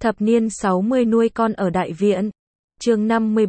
Thập niên 60 nuôi con ở đại viện. Chương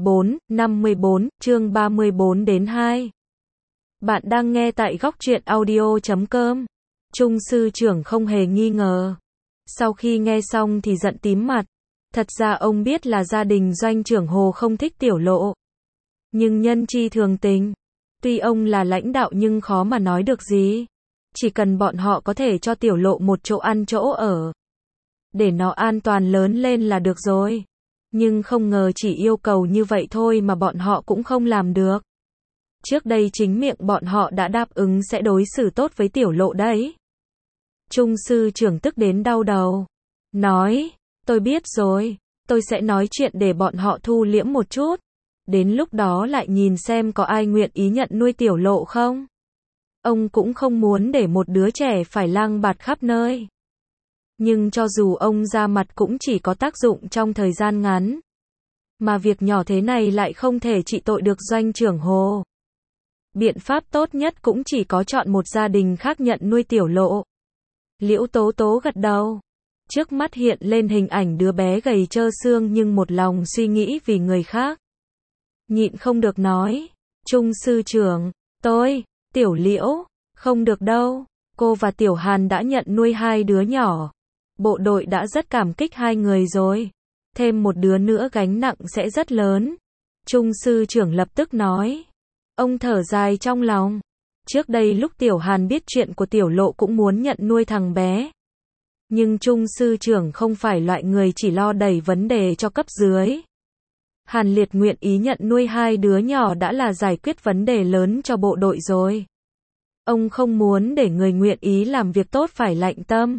54, chương 34 đến 2. Bạn đang nghe tại góc truyện audio.com. Trung sư trưởng không hề nghi ngờ. Sau khi nghe xong thì giận tím mặt. Thật ra ông biết là gia đình doanh trưởng Hồ không thích Tiểu Lộ. Nhưng nhân chi thường tình. Tuy ông là lãnh đạo nhưng khó mà nói được gì. Chỉ cần bọn họ có thể cho Tiểu Lộ một chỗ ăn chỗ ở, để nó an toàn lớn lên là được rồi. Nhưng không ngờ chỉ yêu cầu như vậy thôi mà bọn họ cũng không làm được. Trước đây chính miệng bọn họ đã đáp ứng sẽ đối xử tốt với Tiểu Lộ đấy. Trung sư trưởng tức đến đau đầu. Nói, tôi biết rồi, tôi sẽ nói chuyện để bọn họ thu liễm một chút. Đến lúc đó lại nhìn xem có ai nguyện ý nhận nuôi Tiểu Lộ không. Ông cũng không muốn để một đứa trẻ phải lang bạt khắp nơi. Nhưng cho dù ông ra mặt cũng chỉ có tác dụng trong thời gian ngắn. Mà việc nhỏ thế này lại không thể trị tội được doanh trưởng Hồ. Biện pháp tốt nhất cũng chỉ có chọn một gia đình khác nhận nuôi Tiểu Lộ. Liễu Tố Tố gật đầu. Trước mắt hiện lên hình ảnh đứa bé gầy trơ xương nhưng một lòng suy nghĩ vì người khác. Nhịn không được nói. Trung sư trưởng, Tiểu Liễu, không được đâu. Cô và Tiểu Hàn đã nhận nuôi hai đứa nhỏ. Bộ đội đã rất cảm kích hai người rồi. Thêm một đứa nữa gánh nặng sẽ rất lớn. Trung sư trưởng lập tức nói. Ông thở dài trong lòng. Trước đây lúc Tiểu Hàn biết chuyện của Tiểu Lộ cũng muốn nhận nuôi thằng bé. Nhưng Trung sư trưởng không phải loại người chỉ lo đẩy vấn đề cho cấp dưới. Hàn Liệt nguyện ý nhận nuôi hai đứa nhỏ đã là giải quyết vấn đề lớn cho bộ đội rồi. Ông không muốn để người nguyện ý làm việc tốt phải lạnh tâm.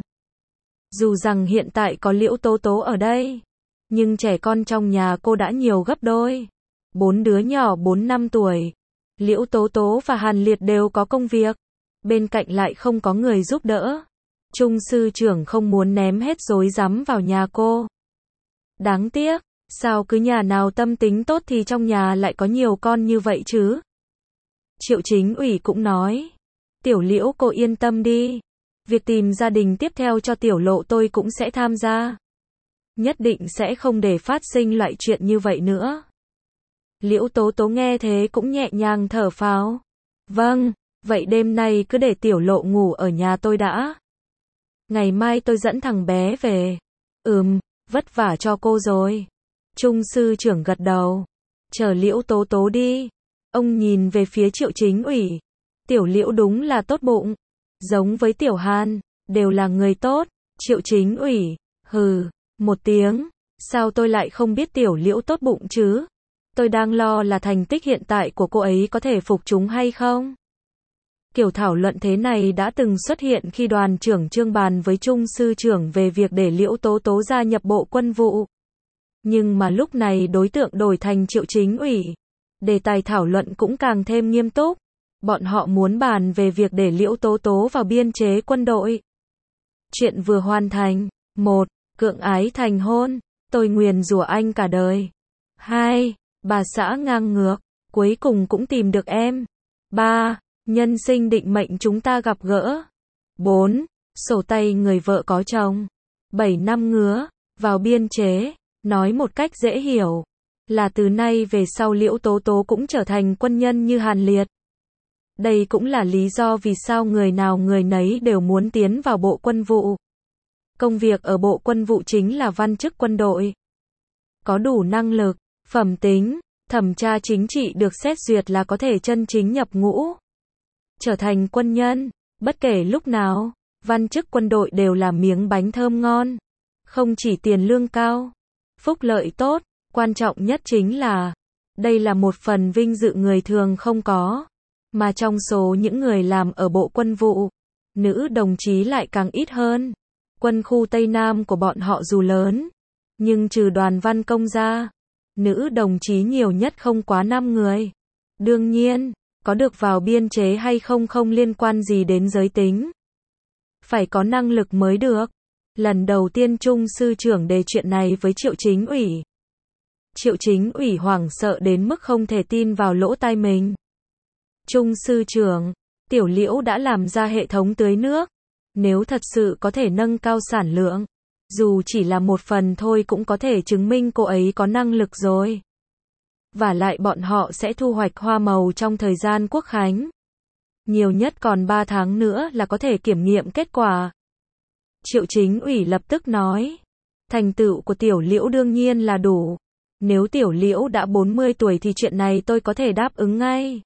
Dù rằng hiện tại có Liễu Tố Tố ở đây, nhưng trẻ con trong nhà cô đã nhiều gấp đôi. 4 đứa nhỏ 4-5 tuổi. Liễu Tố Tố và Hàn Liệt đều có công việc. Bên cạnh lại không có người giúp đỡ. Trung sư trưởng không muốn ném hết rối rắm vào nhà cô. Đáng tiếc, sao cứ nhà nào tâm tính tốt thì trong nhà lại có nhiều con như vậy chứ? Triệu Chính ủy cũng nói. Tiểu Liễu cô yên tâm đi. Việc tìm gia đình tiếp theo cho Tiểu Lộ tôi cũng sẽ tham gia. Nhất định sẽ không để phát sinh loại chuyện như vậy nữa. Liễu Tố Tố nghe thế cũng nhẹ nhàng thở phào. Vâng, vậy đêm nay cứ để Tiểu Lộ ngủ ở nhà tôi đã. Ngày mai tôi dẫn thằng bé về. Vất vả cho cô rồi. Trung sư trưởng gật đầu. Chờ Liễu Tố Tố đi. Ông nhìn về phía Triệu Chính ủy. Tiểu Liễu đúng là tốt bụng. Giống với Tiểu Hàn, đều là người tốt. Triệu Chính ủy, hừ, một tiếng. Sao tôi lại không biết Tiểu Liễu tốt bụng chứ? Tôi đang lo là thành tích hiện tại của cô ấy có thể phục chúng hay không? Kiểu thảo luận thế này đã từng xuất hiện khi đoàn trưởng Trương bàn với Trung sư trưởng về việc để Liễu Tố Tố gia nhập Bộ Quân vụ. Nhưng mà lúc này đối tượng đổi thành Triệu Chính ủy. Đề tài thảo luận cũng càng thêm nghiêm túc. Bọn họ muốn bàn về việc để Liễu Tố Tố vào biên chế quân đội. Chuyện vừa hoàn thành. 1. Cưỡng ái thành hôn. Tôi nguyền rủa anh cả đời. 2. Bà xã ngang ngược. Cuối cùng cũng tìm được em. 3. Nhân sinh định mệnh chúng ta gặp gỡ. 4. Sổ tay người vợ có chồng. 7 năm ngứa. Vào biên chế. Nói một cách dễ hiểu. Là từ nay về sau Liễu Tố Tố cũng trở thành quân nhân như Hàn Liệt. Đây cũng là lý do vì sao người nào người nấy đều muốn tiến vào Bộ Quân vụ. Công việc ở Bộ Quân vụ chính là văn chức quân đội. Có đủ năng lực, phẩm tính, thẩm tra chính trị được xét duyệt là có thể chân chính nhập ngũ. Trở thành quân nhân, bất kể lúc nào, văn chức quân đội đều là miếng bánh thơm ngon. Không chỉ tiền lương cao, phúc lợi tốt, quan trọng nhất chính là, đây là một phần vinh dự người thường không có. Mà trong số những người làm ở Bộ Quân vụ, nữ đồng chí lại càng ít hơn. Quân khu Tây Nam của bọn họ dù lớn, nhưng trừ Đoàn Văn Công ra, nữ đồng chí nhiều nhất không quá 5 người. Đương nhiên, có được vào biên chế hay không không liên quan gì đến giới tính. Phải có năng lực mới được. Lần đầu tiên Trung sư trưởng đề chuyện này với Triệu Chính ủy. Triệu Chính ủy hoảng sợ đến mức không thể tin vào lỗ tai mình. Trung sư trưởng, Tiểu Liễu đã làm ra hệ thống tưới nước. Nếu thật sự có thể nâng cao sản lượng, Dù chỉ là một phần thôi cũng có thể chứng minh cô ấy có năng lực rồi. Vả lại bọn họ sẽ thu hoạch hoa màu trong thời gian Quốc khánh. Nhiều nhất còn 3 tháng nữa là có thể kiểm nghiệm kết quả. Triệu Chính ủy lập tức nói. Thành tựu của Tiểu Liễu đương nhiên là đủ. Nếu Tiểu Liễu đã 40 tuổi thì chuyện này tôi có thể đáp ứng ngay.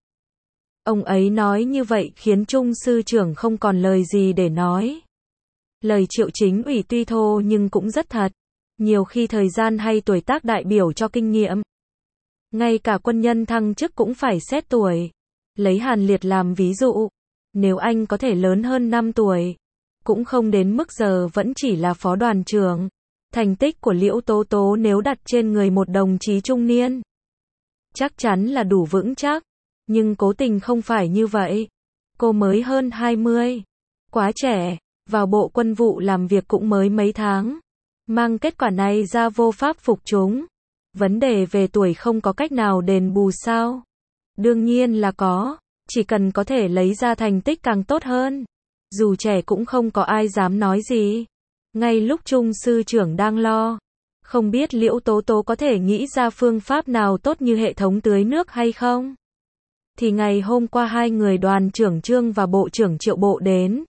Ông ấy nói như vậy khiến Trung sư trưởng không còn lời gì để nói. Lời Triệu Chính ủy tuy thô nhưng cũng rất thật. Nhiều khi thời gian hay tuổi tác đại biểu cho kinh nghiệm. Ngay cả quân nhân thăng chức cũng phải xét tuổi. Lấy Hàn Liệt làm ví dụ. Nếu anh có thể lớn hơn 5 tuổi, cũng không đến mức giờ vẫn chỉ là phó đoàn trưởng. Thành tích của Liễu Tố Tố nếu đặt trên người một đồng chí trung niên, chắc chắn là đủ vững chắc. Nhưng cố tình không phải như vậy. Cô mới hơn 20. Quá trẻ, vào bộ quân vụ làm việc cũng mới mấy tháng. Mang kết quả này ra vô pháp phục chúng. Vấn đề về tuổi không có cách nào đền bù sao? Đương nhiên là có. Chỉ cần có thể lấy ra thành tích càng tốt hơn. Dù trẻ cũng không có ai dám nói gì. Ngay lúc Trung sư trưởng đang lo, không biết Liễu Tố Tố có thể nghĩ ra phương pháp nào tốt như hệ thống tưới nước hay không? Thì ngày hôm qua hai người đoàn trưởng Trương và bộ trưởng Triệu Bộ đến.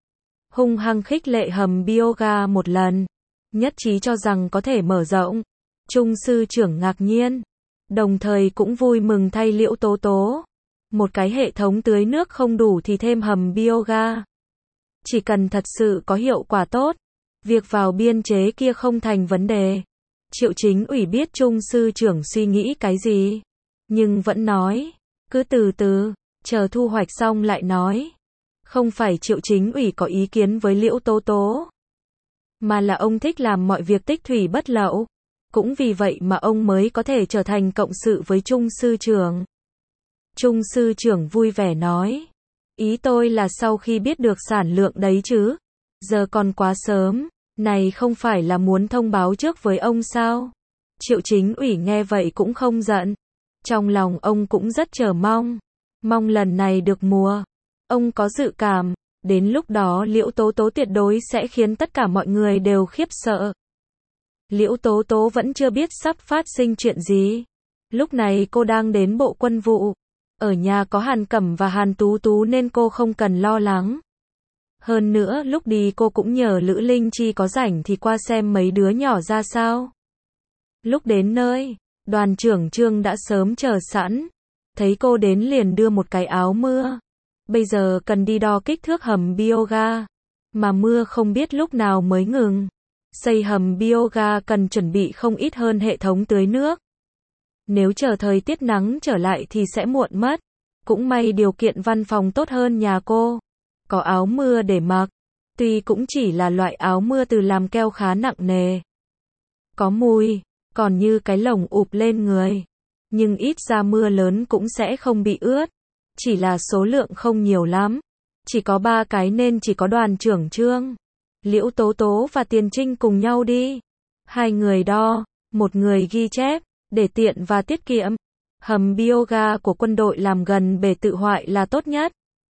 Hung hăng khích lệ hầm bioga một lần. Nhất trí cho rằng có thể mở rộng. Trung sư trưởng ngạc nhiên. Đồng thời cũng vui mừng thay Liễu Tố Tố. Một cái hệ thống tưới nước không đủ thì thêm hầm bioga. Chỉ cần thật sự có hiệu quả tốt, việc vào biên chế kia không thành vấn đề. Triệu Chính ủy biết Trung sư trưởng suy nghĩ cái gì, nhưng vẫn nói, cứ từ từ, chờ thu hoạch xong lại nói. Không phải Triệu Chính ủy có ý kiến với Liễu Tố Tố, mà là ông thích làm mọi việc tích thủy bất lậu. Cũng vì vậy mà ông mới có thể trở thành cộng sự với Trung sư trưởng. Trung sư trưởng vui vẻ nói, ý tôi là sau khi biết được sản lượng đấy chứ. Giờ còn quá sớm, này không phải là muốn thông báo trước với ông sao? Triệu Chính ủy nghe vậy cũng không giận. Trong lòng ông cũng rất chờ mong. Mong lần này được mùa. Ông có dự cảm, đến lúc đó Liễu Tố Tố tuyệt đối sẽ khiến tất cả mọi người đều khiếp sợ. Liễu Tố Tố vẫn chưa biết sắp phát sinh chuyện gì. Lúc này cô đang đến bộ quân vụ. Ở nhà có Hàn Cẩm và Hàn Tú Tú nên cô không cần lo lắng. Hơn nữa lúc đi cô cũng nhờ Lữ Linh Chi có rảnh thì qua xem mấy đứa nhỏ ra sao. Lúc đến nơi, đoàn trưởng Trương đã sớm chờ sẵn. Thấy cô đến liền đưa một cái áo mưa. Bây giờ cần đi đo kích thước hầm bioga. Mà mưa không biết lúc nào mới ngừng. Xây hầm bioga cần chuẩn bị không ít hơn hệ thống tưới nước. Nếu chờ thời tiết nắng trở lại thì sẽ muộn mất. Cũng may điều kiện văn phòng tốt hơn nhà cô. Có áo mưa để mặc. Tuy cũng chỉ là loại áo mưa từ làm keo khá nặng nề. Có mùi, còn như cái lồng ụp lên người. Nhưng ít ra mưa lớn cũng sẽ không bị ướt. Chỉ là số lượng không nhiều lắm. Chỉ có 3 cái nên chỉ có đoàn trưởng Trương, Liễu Tố Tố và Tiền Trinh cùng nhau đi. Hai người đo, một người ghi chép, để tiện và tiết kiệm. Hầm bioga của quân đội làm gần bể tự hoại là tốt nhất.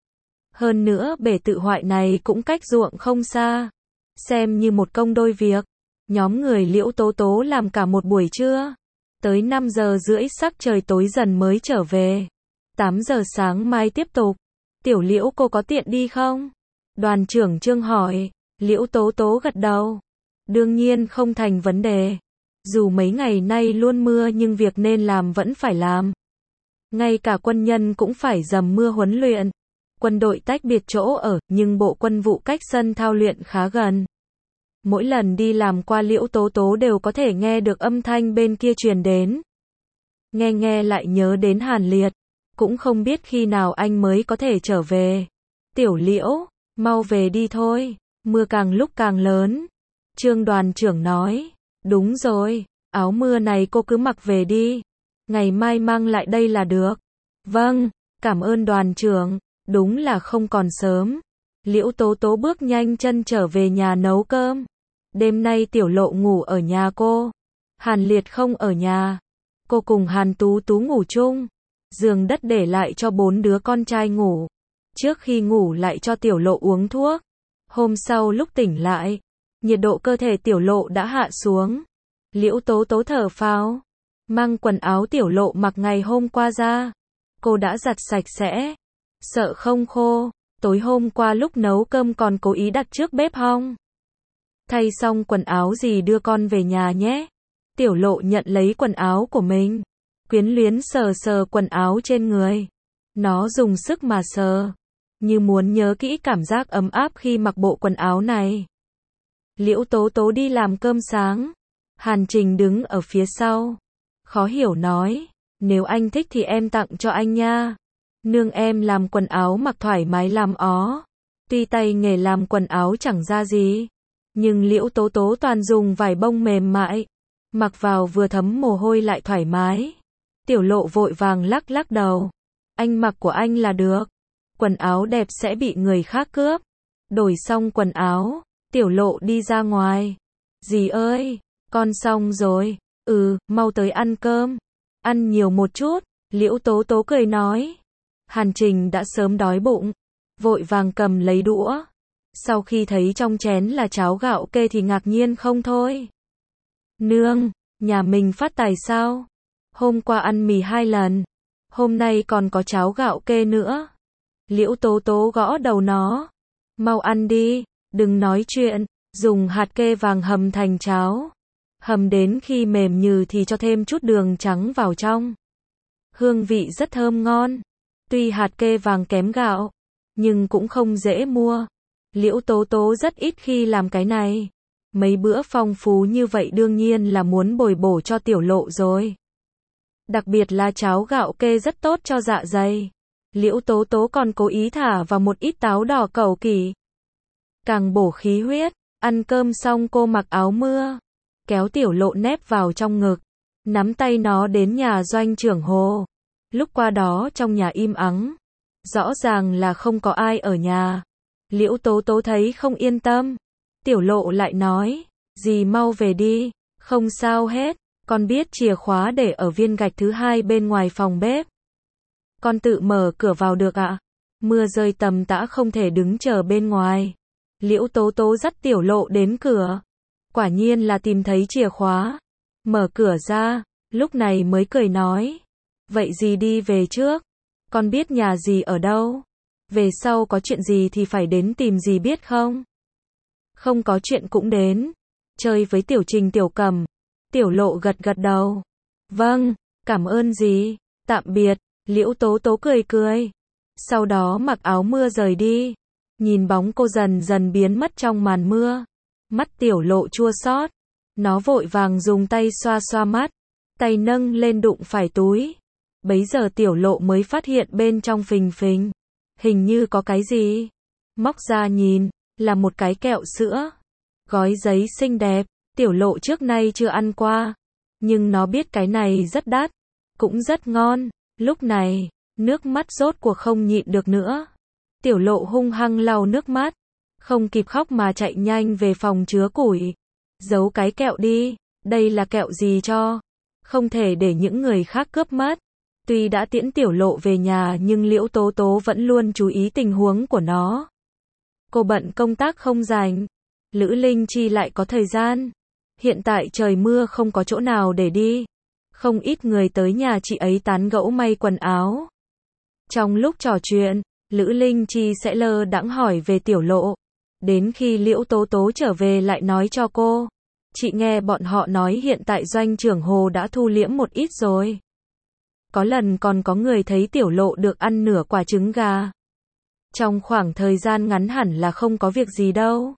Hơn nữa bể tự hoại này cũng cách ruộng không xa. Xem như một công đôi việc. Nhóm người Liễu Tố Tố làm cả một buổi trưa. Tới 5 giờ rưỡi sắc trời tối dần mới trở về. 8 giờ sáng mai tiếp tục. Tiểu Liễu cô có tiện đi không? Đoàn trưởng Trương hỏi. Liễu Tố Tố gật đầu. Đương nhiên không thành vấn đề. Dù mấy ngày nay luôn mưa nhưng việc nên làm vẫn phải làm. Ngay cả quân nhân cũng phải dầm mưa huấn luyện. Quân đội tách biệt chỗ ở, nhưng bộ quân vụ cách sân thao luyện khá gần. Mỗi lần đi làm qua Liễu Tố Tố đều có thể nghe được âm thanh bên kia truyền đến. Nghe nghe lại nhớ đến Hàn Liệt. Cũng không biết khi nào anh mới có thể trở về. Tiểu Liễu, mau về đi thôi. Mưa càng lúc càng lớn. Trương đoàn trưởng nói. Đúng rồi, áo mưa này cô cứ mặc về đi. Ngày mai mang lại đây là được. Vâng, cảm ơn đoàn trưởng. Đúng là không còn sớm. Liễu Tố Tố bước nhanh chân trở về nhà nấu cơm. Đêm nay Tiểu Lộ ngủ ở nhà cô. Hàn Liệt không ở nhà. Cô cùng Hàn Tú Tú ngủ chung. Giường đất để lại cho 4 đứa con trai ngủ. Trước khi ngủ lại cho Tiểu Lộ uống thuốc. Hôm sau lúc tỉnh lại, nhiệt độ cơ thể Tiểu Lộ đã hạ xuống. Liễu Tố Tố thở phào, mang quần áo Tiểu Lộ mặc ngày hôm qua ra. Cô đã giặt sạch sẽ, sợ không khô, tối hôm qua lúc nấu cơm còn cố ý đặt trước bếp hong. Thay xong quần áo gì đưa con về nhà nhé. Tiểu Lộ nhận lấy quần áo của mình, quyến luyến sờ sờ quần áo trên người. Nó dùng sức mà sờ, như muốn nhớ kỹ cảm giác ấm áp khi mặc bộ quần áo này. Liễu Tố Tố đi làm cơm sáng. Hàn Trình đứng ở phía sau, khó hiểu nói, nếu anh thích thì em tặng cho anh nha. Nương em làm quần áo mặc thoải mái làm ó. Tuy tay nghề làm quần áo chẳng ra gì, nhưng Liễu Tố Tố toàn dùng vải bông mềm mại, mặc vào vừa thấm mồ hôi lại thoải mái. Tiểu Lộ vội vàng lắc lắc đầu. Anh mặc của anh là được. Quần áo đẹp sẽ bị người khác cướp. Đổi xong quần áo, Tiểu Lộ đi ra ngoài. Dì ơi, con xong rồi. Mau tới ăn cơm. Ăn nhiều một chút, Liễu Tố Tố cười nói. Hàn Trình đã sớm đói bụng, vội vàng cầm lấy đũa. Sau khi thấy trong chén là cháo gạo kê thì ngạc nhiên không thôi. Nương, nhà mình phát tài sao? Hôm qua ăn mì 2 lần, hôm nay còn có cháo gạo kê nữa. Liễu Tố Tố gõ đầu nó. Mau ăn đi, đừng nói chuyện, dùng hạt kê vàng hầm thành cháo. Hầm đến khi mềm nhừ thì cho thêm chút đường trắng vào trong. Hương vị rất thơm ngon. Tuy hạt kê vàng kém gạo, nhưng cũng không dễ mua. Liễu Tố Tố rất ít khi làm cái này. Mấy bữa phong phú như vậy đương nhiên là muốn bồi bổ cho Tiểu Lộ rồi. Đặc biệt là cháo gạo kê rất tốt cho dạ dày. Liễu Tố Tố còn cố ý thả vào một ít táo đỏ cẩu kỳ, càng bổ khí huyết. Ăn cơm xong cô mặc áo mưa, kéo Tiểu Lộ nép vào trong ngực, nắm tay nó đến nhà Doanh trưởng Hồ. Lúc qua đó trong nhà im ắng, rõ ràng là không có ai ở nhà. Liễu Tố Tố thấy không yên tâm. Tiểu Lộ lại nói, dì mau về đi, không sao hết, con biết chìa khóa để ở viên gạch thứ 2 bên ngoài phòng bếp. Con tự mở cửa vào được ạ. Mưa rơi tầm tã không thể đứng chờ bên ngoài. Liễu Tố Tố dắt Tiểu Lộ đến cửa. Quả nhiên là tìm thấy chìa khóa. Mở cửa ra, lúc này mới cười nói. Vậy dì đi về trước. Con biết nhà dì ở đâu. Về sau có chuyện gì thì phải đến tìm dì biết không? Không có chuyện cũng đến. Chơi với Tiểu Trình Tiểu Cẩm. Tiểu Lộ gật gật đầu. Vâng, cảm ơn dì. Tạm biệt. Liễu Tố Tố cười cười. Sau đó mặc áo mưa rời đi. Nhìn bóng cô dần dần biến mất trong màn mưa. Mắt Tiểu Lộ chua xót. Nó vội vàng dùng tay xoa xoa mắt. Tay nâng lên đụng phải túi. Bấy giờ Tiểu Lộ mới phát hiện bên trong phình phình. Hình như có cái gì. Móc ra nhìn, là một cái kẹo sữa. Gói giấy xinh đẹp. Tiểu Lộ trước nay chưa ăn qua. Nhưng nó biết cái này rất đắt. Cũng rất ngon. Lúc này, nước mắt rốt cuộc không nhịn được nữa. Tiểu Lộ hung hăng lau nước mắt. Không kịp khóc mà chạy nhanh về phòng chứa củi. Giấu cái kẹo đi. Đây là kẹo gì cho? Không thể để những người khác cướp mất. Tuy đã tiễn Tiểu Lộ về nhà nhưng Liễu Tố Tố vẫn luôn chú ý tình huống của nó. Cô bận công tác không rảnh. Lữ Linh Chi lại có thời gian. Hiện tại trời mưa không có chỗ nào để đi. Không ít người tới nhà chị ấy tán gẫu may quần áo. Trong lúc trò chuyện, Lữ Linh Chi sẽ lơ đãng hỏi về Tiểu Lộ. Đến khi Liễu Tố Tố trở về lại nói cho cô. Chị nghe bọn họ nói hiện tại Doanh trưởng Hồ đã thu liễm một ít rồi. Có lần còn có người thấy Tiểu Lộ được ăn nửa quả trứng gà. Trong khoảng thời gian ngắn hẳn là không có việc gì đâu.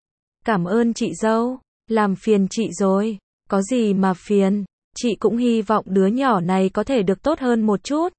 Cảm ơn chị dâu, làm phiền chị rồi. Có gì mà phiền, chị cũng hy vọng đứa nhỏ này có thể được tốt hơn một chút.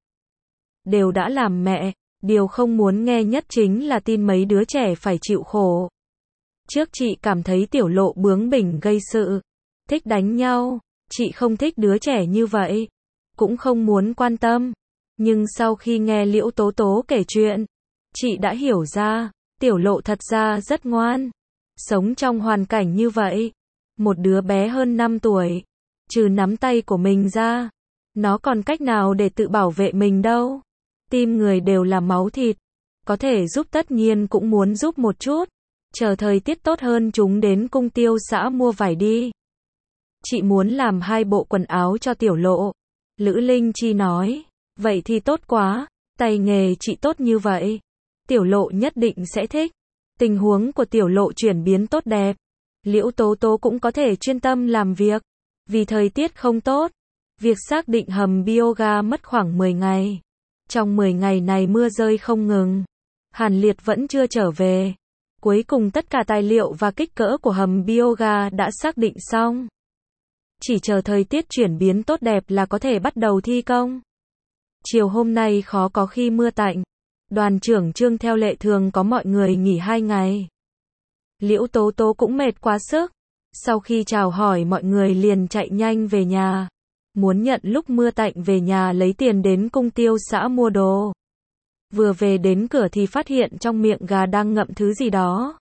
Đều đã làm mẹ, điều không muốn nghe nhất chính là tin mấy đứa trẻ phải chịu khổ. Trước chị cảm thấy Tiểu Lộ bướng bỉnh gây sự, thích đánh nhau, chị không thích đứa trẻ như vậy, cũng không muốn quan tâm. Nhưng sau khi nghe Liễu Tố Tố kể chuyện, chị đã hiểu ra, Tiểu Lộ thật ra rất ngoan. Sống trong hoàn cảnh như vậy, một đứa bé hơn 5 tuổi, trừ nắm tay của mình ra, nó còn cách nào để tự bảo vệ mình đâu. Tim người đều là máu thịt, có thể giúp tất nhiên cũng muốn giúp một chút. chờ thời tiết tốt hơn chúng đến cung tiêu xã mua vải đi. Chị muốn làm 2 bộ quần áo cho Tiểu Lộ. Lữ Linh Chi nói, vậy thì tốt quá, tay nghề chị tốt như vậy. Tiểu Lộ nhất định sẽ thích. Tình huống của Tiểu Lộ chuyển biến tốt đẹp. Liễu Tố Tố cũng có thể chuyên tâm làm việc. Vì thời tiết không tốt, việc xác định hầm bioga mất khoảng 10 ngày. Trong 10 ngày này mưa rơi không ngừng. Hàn Liệt vẫn chưa trở về. Cuối cùng tất cả tài liệu và kích cỡ của hầm bioga đã xác định xong. Chỉ chờ thời tiết chuyển biến tốt đẹp là có thể bắt đầu thi công. Chiều hôm nay khó có khi mưa tạnh. Đoàn trưởng Trương theo lệ thường có mọi người nghỉ 2 ngày. Liễu Tố Tố cũng mệt quá sức. Sau khi chào hỏi mọi người liền chạy nhanh về nhà. Muốn nhận lúc mưa tạnh về nhà lấy tiền đến cung tiêu xã mua đồ. Vừa về đến cửa thì phát hiện trong miệng gà đang ngậm thứ gì đó.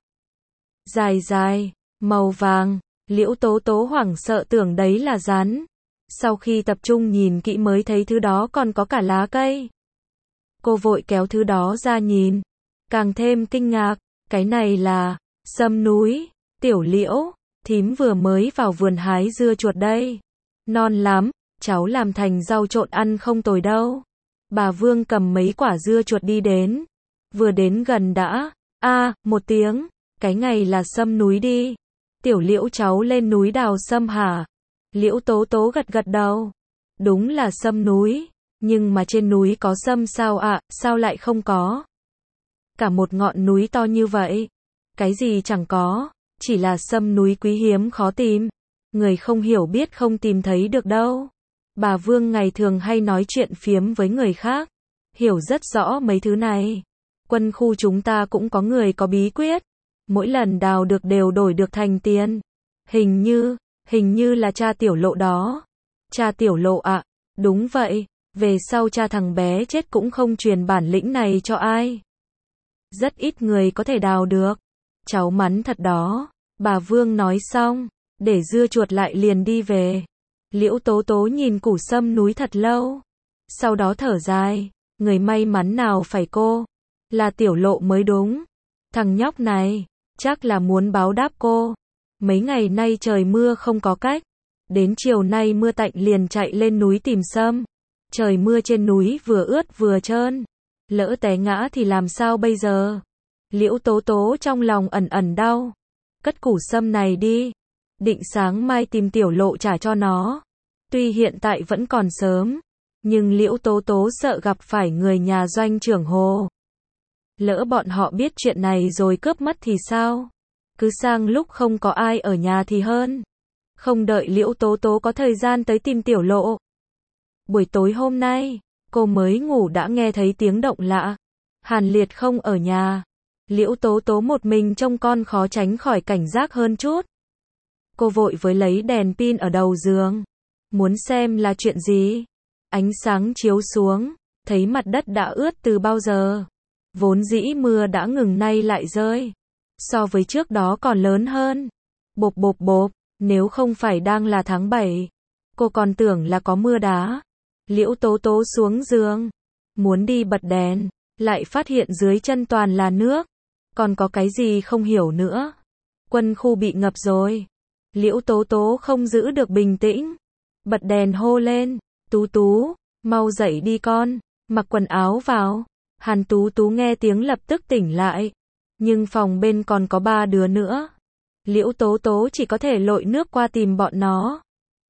Dài dài, màu vàng. Liễu Tố Tố hoảng sợ tưởng đấy là rắn. Sau khi tập trung nhìn kỹ mới thấy thứ đó còn có cả lá cây. Cô vội kéo thứ đó ra nhìn. Càng thêm kinh ngạc, cái này là sâm núi. Tiểu Liễu, thím vừa mới vào vườn hái dưa chuột đây. Non lắm, cháu làm thành rau trộn ăn không tồi đâu. Bà Vương cầm mấy quả dưa chuột đi đến. Vừa đến gần đã, một tiếng, cái này là sâm núi đi. Tiểu Liễu cháu lên núi đào sâm hả? Liễu Tố Tố gật gật đầu. Đúng là sâm núi, nhưng mà trên núi có sâm sao ạ, sao lại không có? Cả một ngọn núi to như vậy. Cái gì chẳng có, chỉ là sâm núi quý hiếm khó tìm. Người không hiểu biết không tìm thấy được đâu. Bà Vương ngày thường hay nói chuyện phiếm với người khác. Hiểu rất rõ mấy thứ này. Quân khu chúng ta cũng có người có bí quyết. Mỗi lần đào được đều đổi được thành tiền. Hình như là cha Tiểu Lộ đó. Cha Tiểu Lộ ạ, đúng vậy. Về sau cha thằng bé chết cũng không truyền bản lĩnh này cho ai. Rất ít người có thể đào được. Cháu mắn thật đó. Bà Vương nói xong, để dưa chuột lại liền đi về. Liễu Tố Tố nhìn củ sâm núi thật lâu. Sau đó thở dài, người may mắn nào phải cô. Là Tiểu Lộ mới đúng. Thằng nhóc này, chắc là muốn báo đáp cô. Mấy ngày nay trời mưa không có cách. Đến chiều nay mưa tạnh liền chạy lên núi tìm sâm. Trời mưa trên núi vừa ướt vừa trơn. Lỡ té ngã thì làm sao bây giờ? Liễu Tố Tố trong lòng ẩn ẩn đau. Cất củ sâm này đi. Định sáng mai tìm Tiểu Lộ trả cho nó. Tuy hiện tại vẫn còn sớm, nhưng Liễu Tố Tố sợ gặp phải người nhà doanh trưởng Hồ. Lỡ bọn họ biết chuyện này rồi cướp mất thì sao? Cứ sang lúc không có ai ở nhà thì hơn. Không đợi Liễu Tố Tố có thời gian tới tìm Tiểu Lộ. Buổi tối hôm nay, cô mới ngủ đã nghe thấy tiếng động lạ. Hàn Liệt không ở nhà. Liễu Tố Tố một mình trông con khó tránh khỏi cảnh giác hơn chút. Cô vội với lấy đèn pin ở đầu giường. Muốn xem là chuyện gì. Ánh sáng chiếu xuống, thấy mặt đất đã ướt từ bao giờ. Vốn dĩ mưa đã ngừng nay lại rơi. So với trước đó còn lớn hơn. Bộp bộp bộp, nếu không phải đang là tháng 7. Cô còn tưởng là có mưa đá. Liễu Tố Tố xuống giường. Muốn đi bật đèn, lại phát hiện dưới chân toàn là nước. Còn có cái gì không hiểu nữa. Quân khu bị ngập rồi. Liễu Tố Tố không giữ được bình tĩnh. Bật đèn hô lên. Tú Tú, mau dậy đi con. Mặc quần áo vào. Hàn Tú Tú nghe tiếng lập tức tỉnh lại. Nhưng phòng bên còn có 3 đứa nữa. Liễu Tố Tố chỉ có thể lội nước qua tìm bọn nó.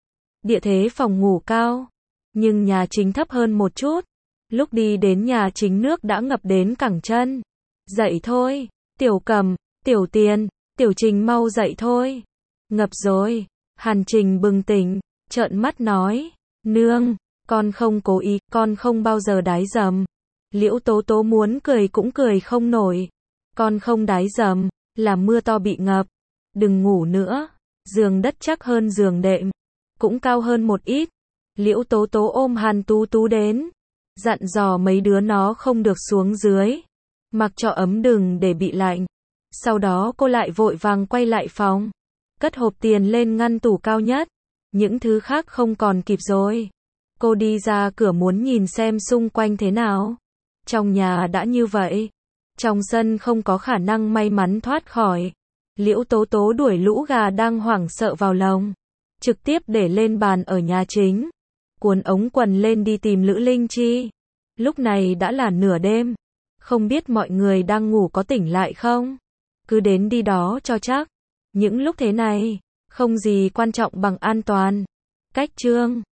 Địa thế phòng ngủ cao. Nhưng nhà chính thấp hơn một chút. Lúc đi đến nhà chính nước đã ngập đến cẳng chân. Dậy thôi. Tiểu Cầm, Tiểu Tiền, Tiểu Trình mau dậy thôi. Ngập rồi. Hàn Trình bừng tỉnh, trợn mắt nói. Nương, con không cố ý, con không bao giờ đái dầm. Liễu Tố Tố muốn cười cũng cười không nổi. Con không đái dầm, là mưa to bị ngập. Đừng ngủ nữa. Giường đất chắc hơn giường đệm. Cũng cao hơn một ít. Liễu Tố Tố ôm Hàn Tú Tú đến. Dặn dò mấy đứa nó không được xuống dưới. Mặc cho ấm đừng để bị lạnh. Sau đó cô lại vội vàng quay lại phòng. Cất hộp tiền lên ngăn tủ cao nhất. Những thứ khác không còn kịp rồi. Cô đi ra cửa muốn nhìn xem xung quanh thế nào. Trong nhà đã như vậy. Trong sân không có khả năng may mắn thoát khỏi. Liễu Tố Tố đuổi lũ gà đang hoảng sợ vào lồng, trực tiếp để lên bàn ở nhà chính, cuốn ống quần lên đi tìm Lữ Linh Chi. Lúc này đã là nửa đêm, không biết mọi người đang ngủ có tỉnh lại không? Cứ đến đi đó cho chắc. Những lúc thế này, không gì quan trọng bằng an toàn. Cách chương